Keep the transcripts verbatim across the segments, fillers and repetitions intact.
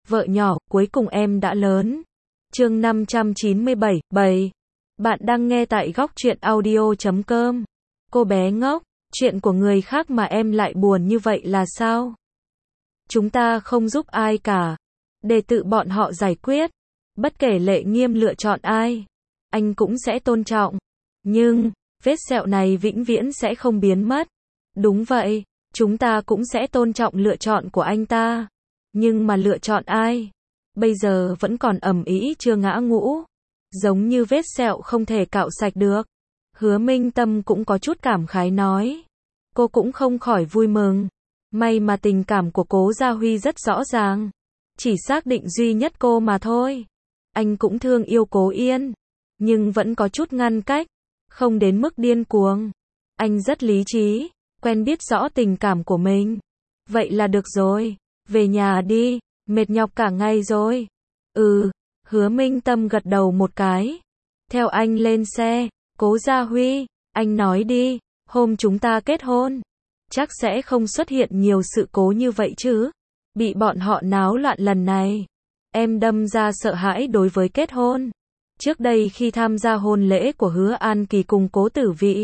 Vợ nhỏ, cuối cùng em đã lớn. Chương năm trăm chín mươi bảy, bảy. Bạn đang nghe tại góc truyện audio chấm com. Cô bé ngốc, chuyện của người khác mà em lại buồn như vậy là sao? Chúng ta không giúp ai cả. Để tự bọn họ giải quyết. Bất kể Lệ Nghiêm lựa chọn ai, anh cũng sẽ tôn trọng. Nhưng, vết sẹo này vĩnh viễn sẽ không biến mất. Đúng vậy, chúng ta cũng sẽ tôn trọng lựa chọn của anh ta. Nhưng mà lựa chọn ai? Bây giờ vẫn còn ầm ĩ chưa ngã ngũ. Giống như vết sẹo không thể cạo sạch được. Hứa Minh Tâm cũng có chút cảm khái nói. Cô cũng không khỏi vui mừng. May mà tình cảm của Cố Gia Huy rất rõ ràng. Chỉ xác định duy nhất cô mà thôi. Anh cũng thương yêu Cố Yên. Nhưng vẫn có chút ngăn cách. Không đến mức điên cuồng. Anh rất lý trí. Quen biết rõ tình cảm của mình. Vậy là được rồi. Về nhà đi. Mệt nhọc cả ngày rồi. Ừ. Hứa Minh Tâm gật đầu một cái. Theo anh lên xe. Cố Gia Huy. Anh nói đi. Hôm chúng ta kết hôn. Chắc sẽ không xuất hiện nhiều sự cố như vậy chứ. Bị bọn họ náo loạn lần này. Em đâm ra sợ hãi đối với kết hôn. Trước đây khi tham gia hôn lễ của Hứa An Kỳ cùng Cố Tử Vị,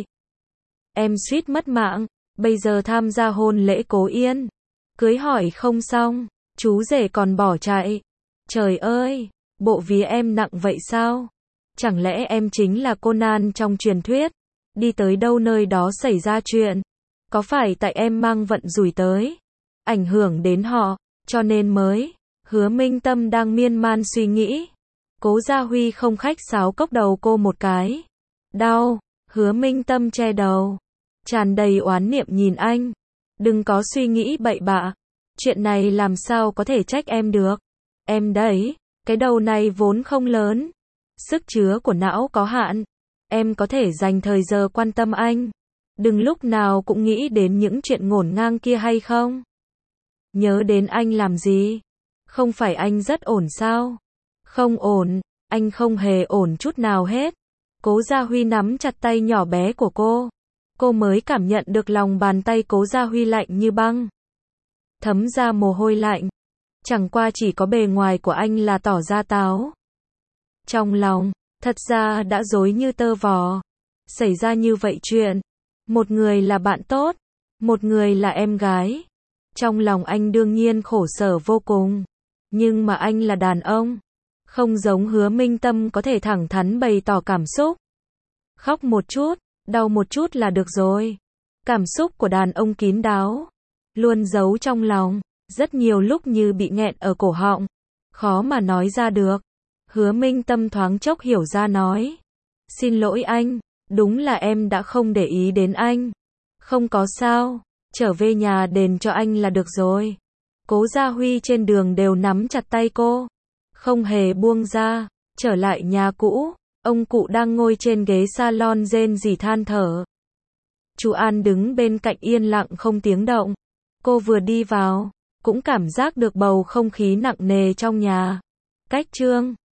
em suýt mất mạng. Bây giờ tham gia hôn lễ Cố Yên. Cưới hỏi không xong. Chú rể còn bỏ chạy. Trời ơi, bộ vía em nặng vậy sao? Chẳng lẽ em chính là Conan trong truyền thuyết? Đi tới đâu nơi đó xảy ra chuyện. Có phải tại em mang vận rủi tới, ảnh hưởng đến họ, cho nên mới? Hứa Minh Tâm đang miên man suy nghĩ. Cố Gia Huy không khách sáo cốc đầu cô một cái. Đau. Hứa Minh Tâm che đầu, tràn đầy oán niệm nhìn anh. Đừng có suy nghĩ bậy bạ. Chuyện này làm sao có thể trách em được. Em đấy, cái đầu này vốn không lớn. Sức chứa của não có hạn. Em có thể dành thời giờ quan tâm anh. Đừng lúc nào cũng nghĩ đến những chuyện ngổn ngang kia hay không? Nhớ đến anh làm gì? Không phải anh rất ổn sao? Không ổn, anh không hề ổn chút nào hết. Cố Gia Huy nắm chặt tay nhỏ bé của cô. Cô mới cảm nhận được lòng bàn tay Cố Gia Huy lạnh như băng. Thấm ra mồ hôi lạnh. Chẳng qua chỉ có bề ngoài của anh là tỏ ra táo. Trong lòng, thật ra đã rối như tơ vò. Xảy ra như vậy chuyện. Một người là bạn tốt, một người là em gái. Trong lòng anh đương nhiên khổ sở vô cùng. Nhưng mà anh là đàn ông. Không giống Hứa Minh Tâm có thể thẳng thắn bày tỏ cảm xúc. Khóc một chút, đau một chút là được rồi. Cảm xúc của đàn ông kín đáo. Luôn giấu trong lòng. Rất nhiều lúc như bị nghẹn ở cổ họng. Khó mà nói ra được. Hứa Minh Tâm thoáng chốc hiểu ra nói. Xin lỗi anh. Đúng là em đã không để ý đến anh. Không có sao. Trở về nhà đền cho anh là được rồi. Cố Gia Huy trên đường đều nắm chặt tay cô. Không hề buông ra. Trở lại nhà cũ. Ông cụ đang ngồi trên ghế salon rên rỉ than thở. Chú An đứng bên cạnh yên lặng không tiếng động. Cô vừa đi vào, cũng cảm giác được bầu không khí nặng nề trong nhà. Cách Trương